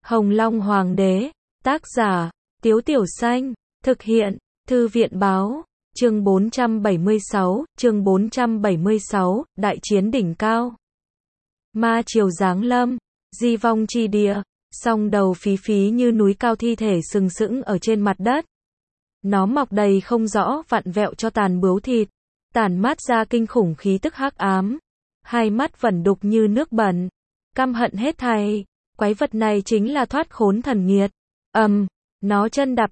Hồng Long Hoàng đế, tác giả, Tiếu Tiểu Xanh, thực hiện, Thư viện Báo, chương 476, Đại chiến đỉnh cao. Ma triều giáng lâm, di vong chi địa, song đầu phí phí như núi cao thi thể sừng sững ở trên mặt đất. Nó mọc đầy không rõ vặn vẹo cho tàn bướu thịt, tản mát ra kinh khủng khí tức hắc ám. Hai mắt vẩn đục như nước bẩn, căm hận hết thảy. Quái vật này chính là thoát khốn thần nghiệt. Nó chân đạp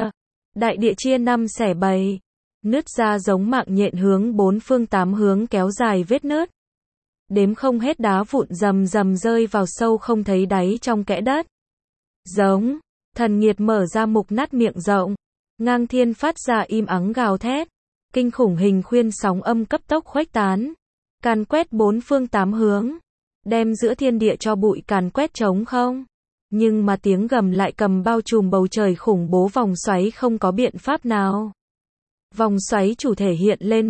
đại địa chia năm xẻ bảy, nứt ra giống mạng nhện hướng bốn phương tám hướng kéo dài vết nứt. Đếm không hết đá vụn rầm rầm rơi vào sâu không thấy đáy trong kẽ đất. Giống, thần nghiệt mở ra mục nát miệng rộng, ngang thiên phát ra im ắng gào thét. Kinh khủng hình khuyên sóng âm cấp tốc khuếch tán, càn quét bốn phương tám hướng, đem giữa thiên địa cho bụi càn quét trống không. Nhưng mà tiếng gầm lại cầm bao trùm bầu trời khủng bố vòng xoáy không có biện pháp nào. Vòng xoáy chủ thể hiện lên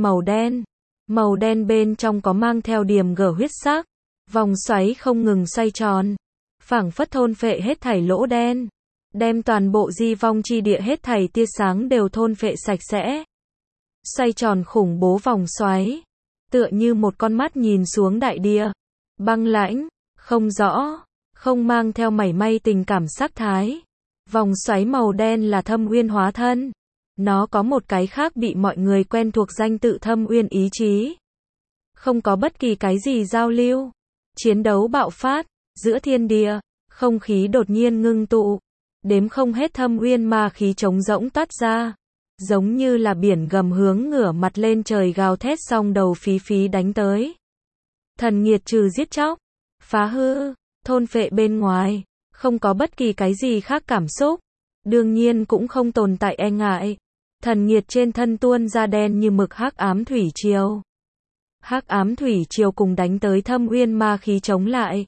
màu đen bên trong có mang theo điềm gở huyết sắc. Vòng xoáy không ngừng xoay tròn, phảng phất thôn phệ hết thảy lỗ đen, đem toàn bộ di vong chi địa hết thảy tia sáng đều thôn phệ sạch sẽ. Xoay tròn khủng bố vòng xoáy, tựa như một con mắt nhìn xuống đại địa, băng lãnh, không rõ, không mang theo mảy may tình cảm sắc thái. Vòng xoáy màu đen là Thâm Uyên hóa thân. Nó có một cái khác bị mọi người quen thuộc danh tự Thâm Uyên ý chí. Không có bất kỳ cái gì giao lưu. Chiến đấu bạo phát, giữa thiên địa, không khí đột nhiên ngưng tụ. Đếm không hết Thâm Uyên ma khí trống rỗng toát ra. Giống như là biển gầm hướng ngửa mặt lên trời gào thét song đầu phí phí đánh tới. Thần nghiệt trừ giết chóc, phá hư, thôn phệ bên ngoài, không có bất kỳ cái gì khác cảm xúc. Đương nhiên cũng không tồn tại e ngại. Thần nghiệt trên thân tuôn ra đen như mực hắc ám thủy triều. Hắc ám thủy triều cùng đánh tới Thâm Uyên ma khí chống lại.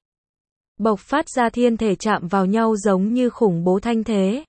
Bộc phát ra thiên thể chạm vào nhau giống như khủng bố thanh thế.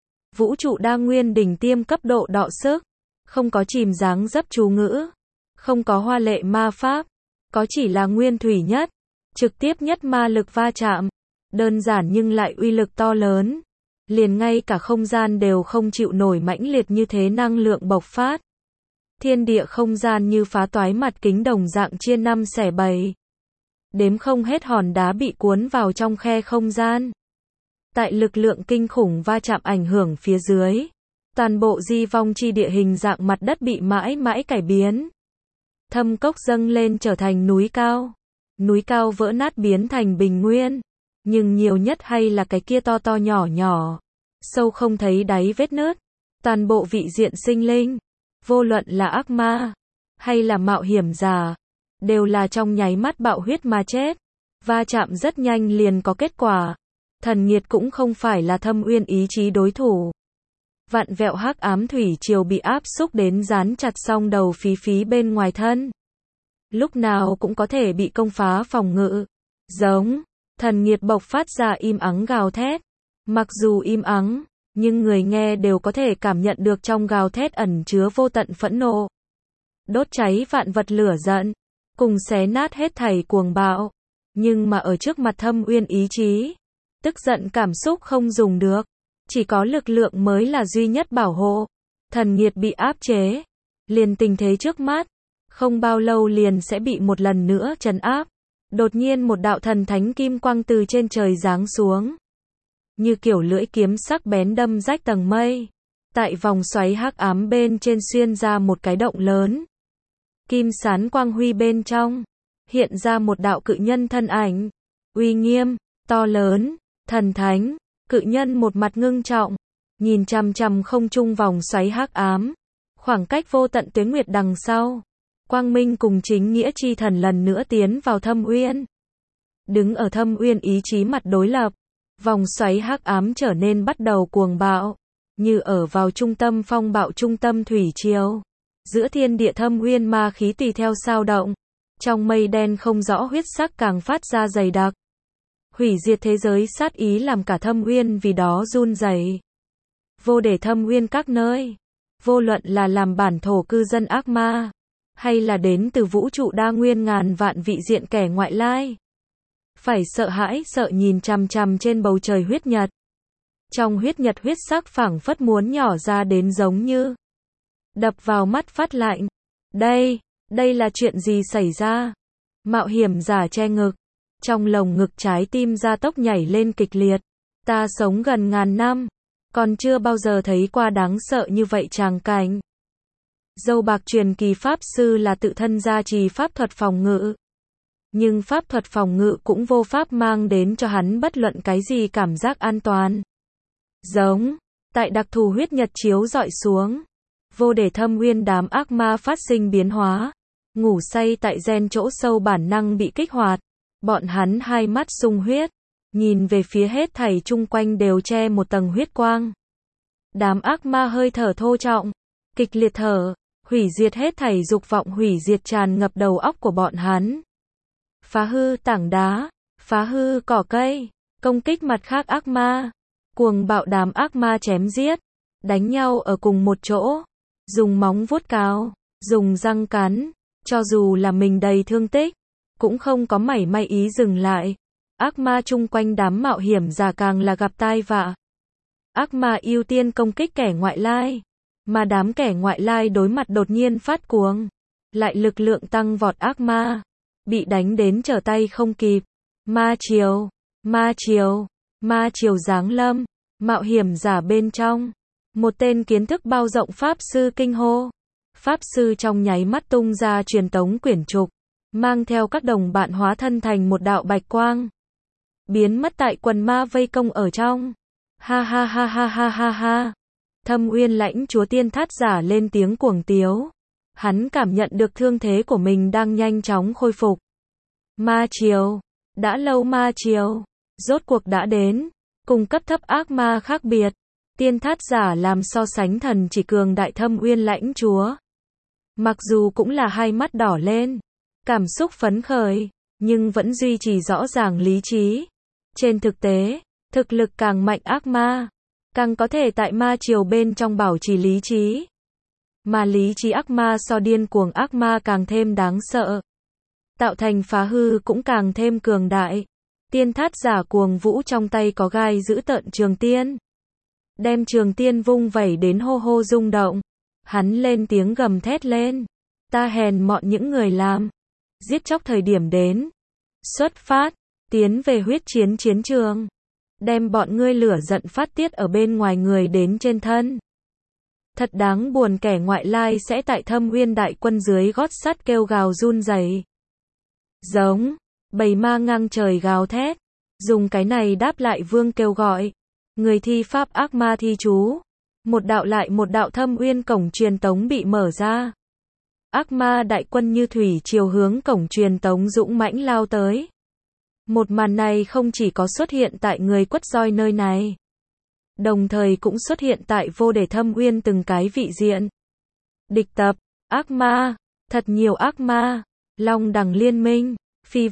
Vũ trụ đa nguyên đỉnh tiêm cấp độ đọ sức. Không có chìm dáng dấp chú ngữ. Không có hoa lệ ma pháp. Có chỉ là nguyên thủy nhất, trực tiếp nhất ma lực va chạm. Đơn giản nhưng lại uy lực to lớn. Liền ngay cả không gian đều không chịu nổi mãnh liệt như thế năng lượng bộc phát. Thiên địa không gian như phá toái mặt kính đồng dạng chia năm xẻ bảy. Đếm không hết hòn đá bị cuốn vào trong khe không gian. Tại lực lượng kinh khủng va chạm ảnh hưởng phía dưới, toàn bộ di vong chi địa hình dạng mặt đất bị mãi mãi cải biến. Thâm cốc dâng lên trở thành núi cao. Núi cao vỡ nát biến thành bình nguyên. Nhưng nhiều nhất hay là cái kia to to nhỏ nhỏ, sâu không thấy đáy vết nứt. Toàn bộ vị diện sinh linh, vô luận là ác ma, hay là mạo hiểm giả, đều là trong nháy mắt bạo huyết mà chết. Va chạm rất nhanh liền có kết quả. Thần nghiệt cũng không phải là Thâm Uyên ý chí đối thủ. Vặn vẹo hắc ám thủy triều bị áp xúc đến dán chặt song đầu phí phí bên ngoài thân. Lúc nào cũng có thể bị công phá phòng ngự. Giống, thần nghiệt bộc phát ra im ắng gào thét. Mặc dù im ắng, nhưng người nghe đều có thể cảm nhận được trong gào thét ẩn chứa vô tận phẫn nộ. Đốt cháy vạn vật lửa giận, cùng xé nát hết thảy cuồng bạo. Nhưng mà ở trước mặt Thâm Uyên ý chí, tức giận cảm xúc không dùng được. Chỉ có lực lượng mới là duy nhất bảo hộ. Thần nghiệt bị áp chế. Liền tình thế trước mắt, không bao lâu liền sẽ bị một lần nữa trấn áp. Đột nhiên một đạo thần thánh kim quang từ trên trời giáng xuống. Như kiểu lưỡi kiếm sắc bén đâm rách tầng mây. Tại vòng xoáy hắc ám bên trên xuyên ra một cái động lớn. Kim sán quang huy bên trong. Hiện ra một đạo cự nhân thân ảnh. Uy nghiêm, to lớn, thần thánh. Cự nhân một mặt ngưng trọng. Nhìn chằm chằm không trung vòng xoáy hắc ám. Khoảng cách vô tận tuế nguyệt đằng sau. Quang Minh cùng chính nghĩa chi thần lần nữa tiến vào Thâm Uyên. Đứng ở Thâm Uyên ý chí mặt đối lập. Vòng xoáy hắc ám trở nên bắt đầu cuồng bạo. Như ở vào trung tâm phong bạo trung tâm thủy triều. Giữa thiên địa Thâm Uyên ma khí tùy theo sao động. Trong mây đen không rõ huyết sắc càng phát ra dày đặc. Hủy diệt thế giới sát ý làm cả Thâm Uyên vì đó run rẩy. Vô để Thâm Uyên các nơi. Vô luận là làm bản thổ cư dân ác ma. Hay là đến từ vũ trụ đa nguyên ngàn vạn vị diện kẻ ngoại lai. phải sợ hãi sợ nhìn chằm chằm trên bầu trời huyết nhật. Trong huyết nhật huyết sắc phảng phất muốn nhỏ ra đến giống như đập vào mắt phát lạnh. Đây là chuyện gì xảy ra? Mạo hiểm giả che ngực, trong lồng ngực trái tim gia tốc nhảy lên kịch liệt. Ta sống gần ngàn năm, còn chưa bao giờ thấy qua đáng sợ như vậy tràng cảnh. Dâu bạc truyền kỳ pháp sư là tự thân gia trì pháp thuật phòng ngự. Nhưng pháp thuật phòng ngự cũng vô pháp mang đến cho hắn bất luận cái gì cảm giác an toàn. Giống, tại đặc thù huyết nhật chiếu dọi xuống, vô để thâm uyên đám ác ma phát sinh biến hóa, ngủ say tại gen chỗ sâu bản năng bị kích hoạt, bọn hắn hai mắt sung huyết, nhìn về phía hết thảy chung quanh đều che một tầng huyết quang. Đám ác ma hơi thở thô trọng, kịch liệt thở, hủy diệt hết thảy dục vọng hủy diệt tràn ngập đầu óc của bọn hắn. Phá hư tảng đá, phá hư cỏ cây, công kích mặt khác ác ma, cuồng bạo đám ác ma chém giết, đánh nhau ở cùng một chỗ, dùng móng vuốt cào, dùng răng cắn, cho dù là mình đầy thương tích, cũng không có mảy may ý dừng lại. Ác ma chung quanh đám mạo hiểm giả càng là gặp tai vạ. Ác ma ưu tiên công kích kẻ ngoại lai, mà đám kẻ ngoại lai đối mặt đột nhiên phát cuồng, lại lực lượng tăng vọt ác ma, bị đánh đến trở tay không kịp. Ma triều, ma triều, ma triều giáng lâm, mạo hiểm giả bên trong. Một tên kiến thức bao rộng pháp sư kinh hô. Pháp sư trong nháy mắt tung ra truyền tống quyển trục, mang theo các đồng bạn hóa thân thành một đạo bạch quang, biến mất tại quần ma vây công ở trong. Ha ha ha ha ha ha ha. Thâm Uyên Lãnh Chúa Tiên Thát giả lên tiếng cuồng tiếu. Hắn cảm nhận được thương thế của mình đang nhanh chóng khôi phục. Ma triều, đã lâu ma triều, rốt cuộc đã đến, cùng cấp thấp ác ma khác biệt. Tiên Thát giả làm so sánh thần chỉ cường đại Thâm Uyên Lãnh Chúa. Mặc dù cũng là hai mắt đỏ lên, cảm xúc phấn khởi, nhưng vẫn duy trì rõ ràng lý trí. Trên thực tế, thực lực càng mạnh ác ma, càng có thể tại ma triều bên trong bảo trì lý trí. Mà lý trí ác ma so điên cuồng ác ma càng thêm đáng sợ, tạo thành phá hư cũng càng thêm cường đại. Tiên Thát giả cuồng vũ trong tay có gai giữ tợn trường tiên, đem trường tiên vung vẩy đến hô hô rung động. Hắn lên tiếng gầm thét lên. Ta hèn mọn những người làm. Giết chóc thời điểm đến. Xuất phát. Tiến về huyết chiến chiến trường. Đem bọn ngươi lửa giận phát tiết ở bên ngoài người đến trên thân. Thật đáng buồn kẻ ngoại lai sẽ tại Thâm Uyên đại quân dưới gót sắt kêu gào run rẩy. Giống. Bầy ma ngang trời gào thét. Dùng cái này đáp lại vương kêu gọi. Người thi pháp ác ma thi chú. Một đạo lại một đạo Thâm Uyên cổng truyền tống bị mở ra. Ác ma đại quân như thủy triều hướng cổng truyền tống dũng mãnh lao tới. Một màn này không chỉ có xuất hiện tại người quất roi nơi này, đồng thời cũng xuất hiện tại vô để Thâm Uyên từng cái vị diện. Địch tập, ác ma, thật nhiều ác ma, Long Đằng Liên Minh, Phi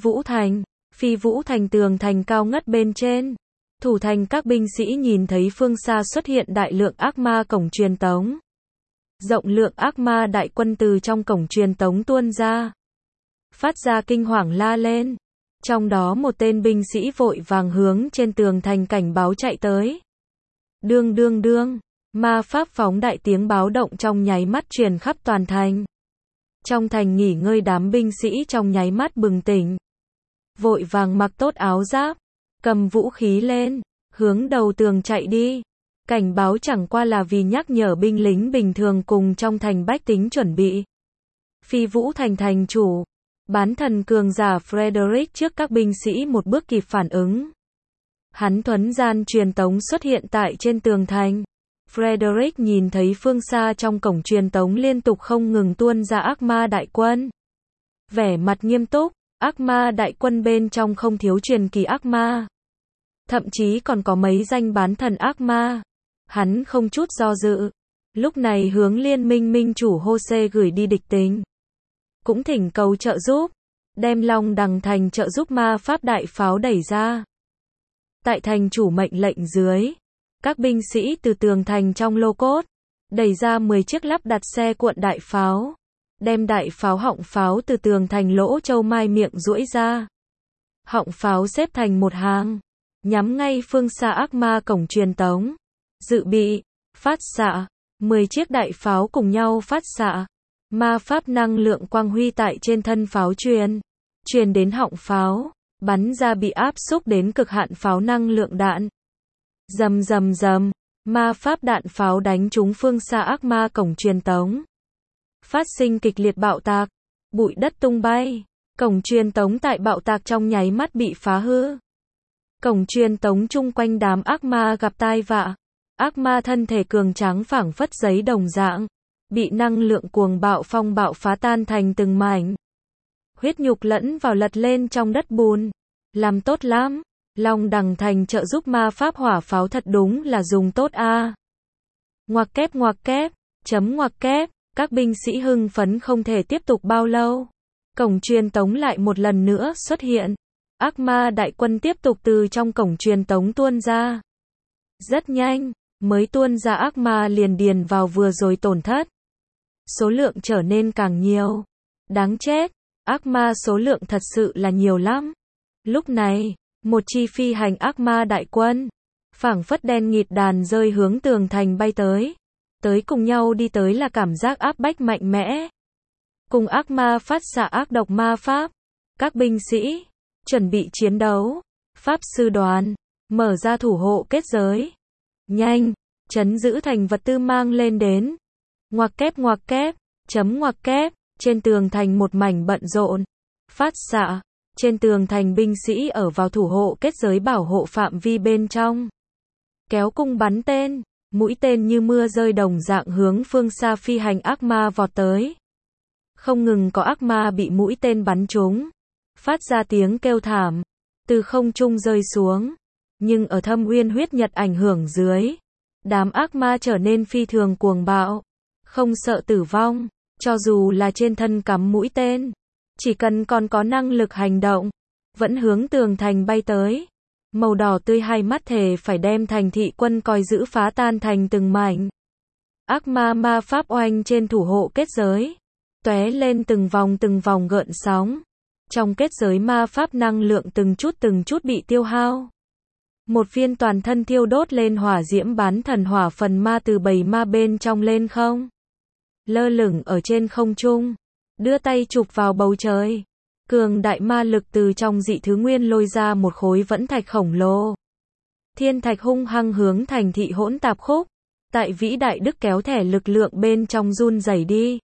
Vũ Thành tường thành cao ngất bên trên. Thủ thành các binh sĩ nhìn thấy phương xa xuất hiện đại lượng ác ma cổng truyền tống. Rộng lượng ác ma đại quân từ trong cổng truyền tống tuôn ra. Phát ra kinh hoàng la lên. Trong đó một tên binh sĩ vội vàng hướng trên tường thành cảnh báo chạy tới. Đương đương đương, ma pháp phóng đại tiếng báo động trong nháy mắt truyền khắp toàn thành. Trong thành nghỉ ngơi đám binh sĩ trong nháy mắt bừng tỉnh. Vội vàng mặc tốt áo giáp, cầm vũ khí lên, hướng đầu tường chạy đi. Cảnh báo chẳng qua là vì nhắc nhở binh lính bình thường cùng trong thành bách tính chuẩn bị. Phi Vũ Thành thành chủ, bán thần cường giả Frederick trước các binh sĩ một bước kịp phản ứng. Hắn thuấn gian truyền tống xuất hiện tại trên tường thành. Frederick nhìn thấy phương xa trong cổng truyền tống liên tục không ngừng tuôn ra ác ma đại quân. Vẻ mặt nghiêm túc, ác ma đại quân bên trong không thiếu truyền kỳ ác ma. Thậm chí còn có mấy danh bán thần ác ma. Hắn không chút do dự. Lúc này hướng liên minh minh chủ Jose gửi đi địch tình. Cũng thỉnh cầu trợ giúp. Đem Long Đằng thành trợ giúp ma pháp đại pháo đẩy ra. Tại thành chủ mệnh lệnh dưới, các binh sĩ từ tường thành trong lô cốt, đẩy ra 10 chiếc lắp đặt xe cuộn đại pháo. Đem đại pháo họng pháo từ tường thành lỗ châu mai miệng duỗi ra. Họng pháo xếp thành một hàng, nhắm ngay phương xa ác ma cổng truyền tống. Dự bị, phát xạ, 10 chiếc đại pháo cùng nhau phát xạ. Ma pháp năng lượng quang huy tại trên thân pháo truyền đến họng pháo, bắn ra bị áp xúc đến cực hạn pháo năng lượng đạn. Rầm rầm rầm, ma pháp đạn pháo đánh trúng phương xa ác ma cổng truyền tống. Phát sinh kịch liệt bạo tạc, bụi đất tung bay, cổng truyền tống tại bạo tạc trong nháy mắt bị phá hư. Cổng truyền tống chung quanh đám ác ma gặp tai vạ. Ác ma thân thể cường tráng phảng phất giấy đồng dạng, bị năng lượng cuồng bạo phong bạo phá tan thành từng mảnh. Huyết nhục lẫn vào lật lên trong đất bùn. Làm tốt lắm, Long Đằng Thành trợ giúp ma pháp hỏa pháo thật đúng là dùng tốt a. Ngoặc kép, chấm ngoặc kép, các binh sĩ hưng phấn không thể tiếp tục bao lâu. Cổng truyền tống lại một lần nữa xuất hiện. Ác ma đại quân tiếp tục từ trong cổng truyền tống tuôn ra. Rất nhanh, mới tuôn ra ác ma liền điền vào vừa rồi tổn thất. Số lượng trở nên càng nhiều. Đáng chết, ác ma số lượng thật sự là nhiều lắm. Lúc này, một chi phi hành ác ma đại quân, phảng phất đen nghịt đàn rơi hướng tường thành bay tới. Tới cùng nhau đi tới là cảm giác áp bách mạnh mẽ. Cùng ác ma phát xạ ác độc ma pháp. Các binh sĩ, chuẩn bị chiến đấu. Pháp sư đoàn, mở ra thủ hộ kết giới. Nhanh, trấn giữ thành vật tư mang lên đến. Ngoặc kép, chấm ngoặc kép, trên tường thành một mảnh bận rộn. Phát xạ, trên tường thành binh sĩ ở vào thủ hộ kết giới bảo hộ phạm vi bên trong. Kéo cung bắn tên, mũi tên như mưa rơi đồng dạng hướng phương xa phi hành ác ma vọt tới. Không ngừng có ác ma bị mũi tên bắn trúng, phát ra tiếng kêu thảm, từ không trung rơi xuống. Nhưng ở thâm uyên huyết nhật ảnh hưởng dưới, đám ác ma trở nên phi thường cuồng bạo, không sợ tử vong, cho dù là trên thân cắm mũi tên, chỉ cần còn có năng lực hành động, vẫn hướng tường thành bay tới. Màu đỏ tươi hai mắt thề phải đem thành thị quân coi giữ phá tan thành từng mảnh. Ác ma ma pháp oanh trên thủ hộ kết giới, tóe lên từng vòng gợn sóng. Trong kết giới ma pháp năng lượng từng chút bị tiêu hao. Một viên toàn thân thiêu đốt lên hỏa diễm bán thần hỏa phần ma từ bầy ma bên trong lên không. Lơ lửng ở trên không trung, đưa tay chụp vào bầu trời. Cường đại ma lực từ trong dị thứ nguyên lôi ra một khối vẫn thạch khổng lồ. Thiên thạch hung hăng hướng thành thị hỗn tạp khúc. Tại vĩ đại đức kéo thẻ lực lượng bên trong run rẩy đi.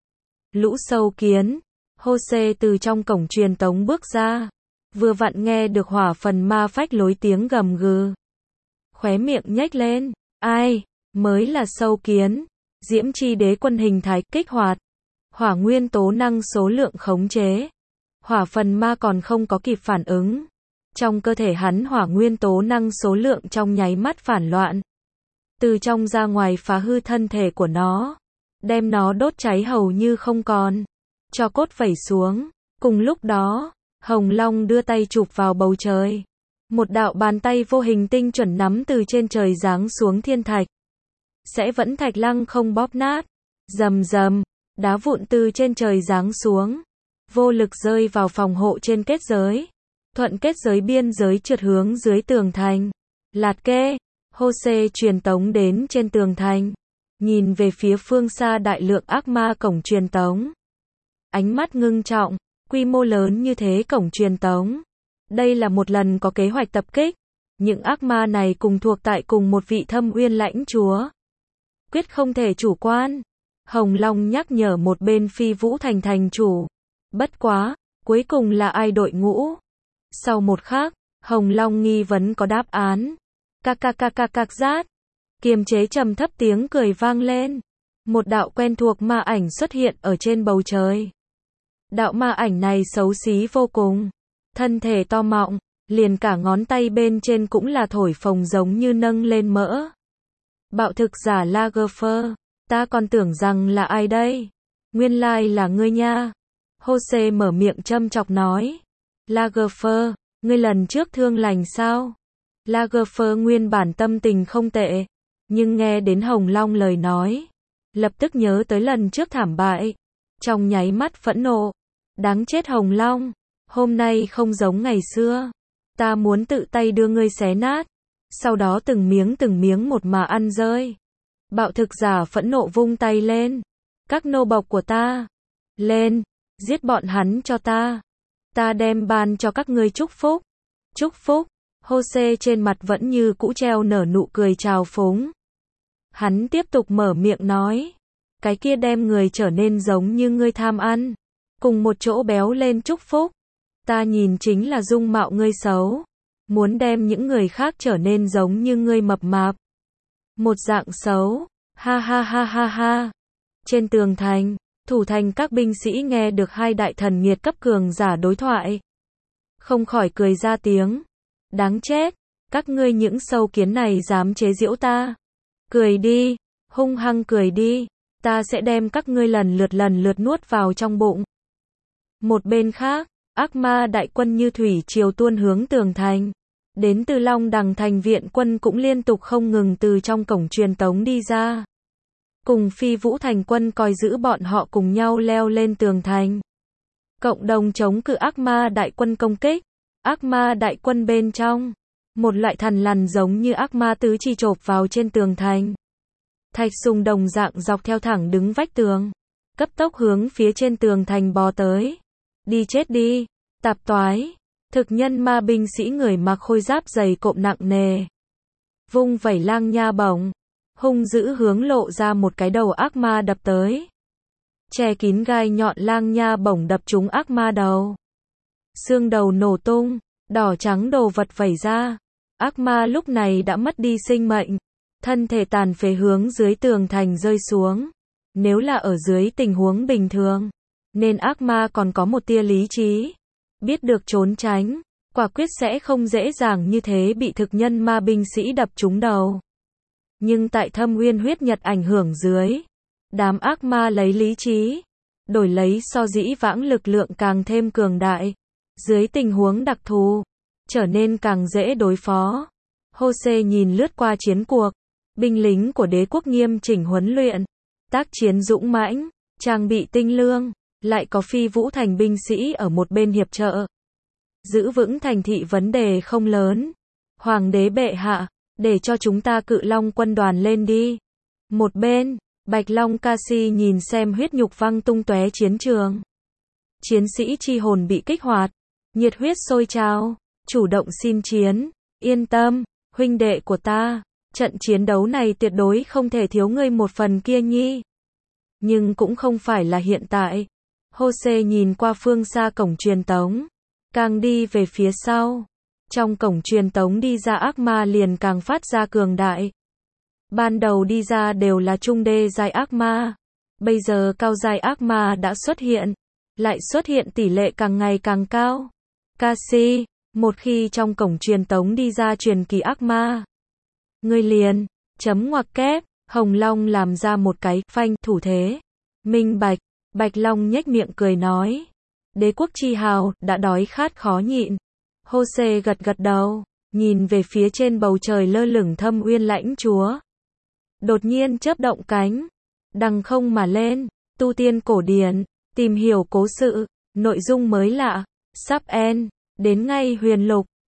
Lũ sâu kiến, Jose từ trong cổng truyền tống bước ra. Vừa vặn nghe được hỏa phần ma phách lối tiếng gầm gừ. Khóe miệng nhếch lên, ai, mới là sâu kiến. Diễm chi đế quân hình thái kích hoạt. Hỏa nguyên tố năng số lượng khống chế. Hỏa phần ma còn không có kịp phản ứng. Trong cơ thể hắn hỏa nguyên tố năng số lượng trong nháy mắt phản loạn. Từ trong ra ngoài phá hư thân thể của nó. Đem nó đốt cháy hầu như không còn. Cho cốt vẩy xuống. Cùng lúc đó, Hồng Long đưa tay chụp vào bầu trời. Một đạo bàn tay vô hình tinh chuẩn nắm từ trên trời giáng xuống thiên thạch. Sẽ vẫn thạch lăng không bóp nát. Rầm rầm, đá vụn từ trên trời giáng xuống. Vô lực rơi vào phòng hộ trên kết giới. Thuận kết giới biên giới trượt hướng dưới tường thành. Lạt kê, Jose truyền tống đến trên tường thành. Nhìn về phía phương xa đại lượng ác ma cổng truyền tống. Ánh mắt ngưng trọng, quy mô lớn như thế cổng truyền tống. Đây là một lần có kế hoạch tập kích. Những ác ma này cùng thuộc tại cùng một vị thâm uyên lãnh chúa. Quyết không thể chủ quan. Hồng Long nhắc nhở một bên Phi Vũ Thành thành chủ. Bất quá, cuối cùng là ai đội ngũ? Sau một khắc, Hồng Long nghi vấn có đáp án. Cạc rát. Kiềm chế trầm thấp tiếng cười vang lên. Một đạo quen thuộc ma ảnh xuất hiện ở trên bầu trời. Đạo ma ảnh này xấu xí vô cùng. Thân thể to mọng, liền cả ngón tay bên trên cũng là thổi phồng giống như nâng lên mỡ. Bạo thực giả Lagerfeld, ta còn tưởng rằng là ai đây? Nguyên lai là ngươi nha. Jose mở miệng châm chọc nói. Lagerfeld, ngươi lần trước thương lành sao? Lagerfeld nguyên bản tâm tình không tệ, nhưng nghe đến Hồng Long lời nói, lập tức nhớ tới lần trước thảm bại. Trong nháy mắt phẫn nộ. Đáng chết Hồng Long, Hôm nay không giống ngày xưa. Ta muốn tự tay đưa ngươi xé nát. Sau đó từng miếng một mà ăn rơi. Bạo thực giả phẫn nộ vung tay lên. Các nô bộc của ta. Lên. Giết bọn hắn cho ta. Ta đem ban cho các ngươi chúc phúc. Chúc phúc. Jose trên mặt vẫn như cũ treo nở nụ cười trào phúng. Hắn tiếp tục mở miệng nói. Cái kia đem người trở nên giống như ngươi tham ăn. Cùng một chỗ béo lên chúc phúc. Ta nhìn chính là dung mạo ngươi xấu. Muốn đem những người khác trở nên giống như ngươi mập mạp. Một dạng xấu. Ha ha ha ha ha. Trên tường thành, thủ thành các binh sĩ nghe được hai đại thần nghiệt cấp cường giả đối thoại. Không khỏi cười ra tiếng. Đáng chết. Các ngươi những sâu kiến này dám chế giễu ta. Cười đi. Hung hăng cười đi. Ta sẽ đem các ngươi lần lượt nuốt vào trong bụng. Một bên khác, ác ma đại quân như thủy triều tuôn hướng tường thành. Đến từ Long Đằng thành viện quân cũng liên tục không ngừng từ trong cổng truyền tống đi ra. Cùng Phi Vũ thành quân coi giữ bọn họ cùng nhau leo lên tường thành. Cộng đồng chống cự ác ma đại quân công kích. Ác ma đại quân bên trong. Một loại thằn lằn giống như ác ma tứ chi chộp vào trên tường thành. Thạch Sùng đồng dạng dọc theo thẳng đứng vách tường. Cấp tốc hướng phía trên tường thành bò tới. Đi chết đi. Tạp toái. Thực nhân ma binh sĩ người mặc khôi giáp dày cộm nặng nề. Vung vẩy lang nha bổng. Hung dữ hướng lộ ra một cái đầu ác ma đập tới. Che kín gai nhọn lang nha bổng đập trúng ác ma đầu. Xương đầu nổ tung. Đỏ trắng đồ vật vẩy ra. Ác ma lúc này đã mất đi sinh mệnh. Thân thể tàn phế hướng dưới tường thành rơi xuống. Nếu là ở dưới tình huống bình thường, nên ác ma còn có một tia lý trí. Biết được trốn tránh, quả quyết sẽ không dễ dàng như thế bị thực nhân ma binh sĩ đập trúng đầu. Nhưng tại Thâm Uyên huyết nhật ảnh hưởng dưới, đám ác ma lấy lý trí, đổi lấy so dĩ vãng lực lượng càng thêm cường đại. Dưới tình huống đặc thù, trở nên càng dễ đối phó. Jose nhìn lướt qua chiến cuộc. Binh lính của đế quốc nghiêm chỉnh huấn luyện, tác chiến dũng mãnh, trang bị tinh lương, lại có Phi Vũ thành binh sĩ ở một bên hiệp trợ. Giữ vững thành thị vấn đề không lớn. Hoàng đế bệ hạ, để cho chúng ta Cự Long quân đoàn lên đi. Một bên, Bạch Long Ca Si nhìn xem huyết nhục văng tung tóe chiến trường. Chiến sĩ chi hồn bị kích hoạt, nhiệt huyết sôi trào, chủ động xin chiến, yên tâm, huynh đệ của ta. Trận chiến đấu này tuyệt đối không thể thiếu ngươi một phần kia nhi. Nhưng cũng không phải là hiện tại. Jose nhìn qua phương xa cổng truyền tống. Càng đi về phía sau. Trong cổng truyền tống đi ra ác ma liền càng phát ra cường đại. Ban đầu đi ra đều là trung đê giai ác ma. Bây giờ cao giai ác ma đã xuất hiện. Lại xuất hiện tỷ lệ càng ngày càng cao. Cassie, một khi trong cổng truyền tống đi ra truyền kỳ ác ma. Ngươi liền, chấm ngoặc kép, Hồng Long làm ra một cái phanh thủ thế. Minh bạch, Bạch Long nhếch miệng cười nói. Đế quốc chi hào, đã đói khát khó nhịn. Jose gật gật đầu, nhìn về phía trên bầu trời lơ lửng Thâm Uyên lãnh chúa. Đột nhiên chớp động cánh, đằng không mà lên, tu tiên cổ điển, tìm hiểu cố sự, nội dung mới lạ, sắp end, đến ngay huyền lục.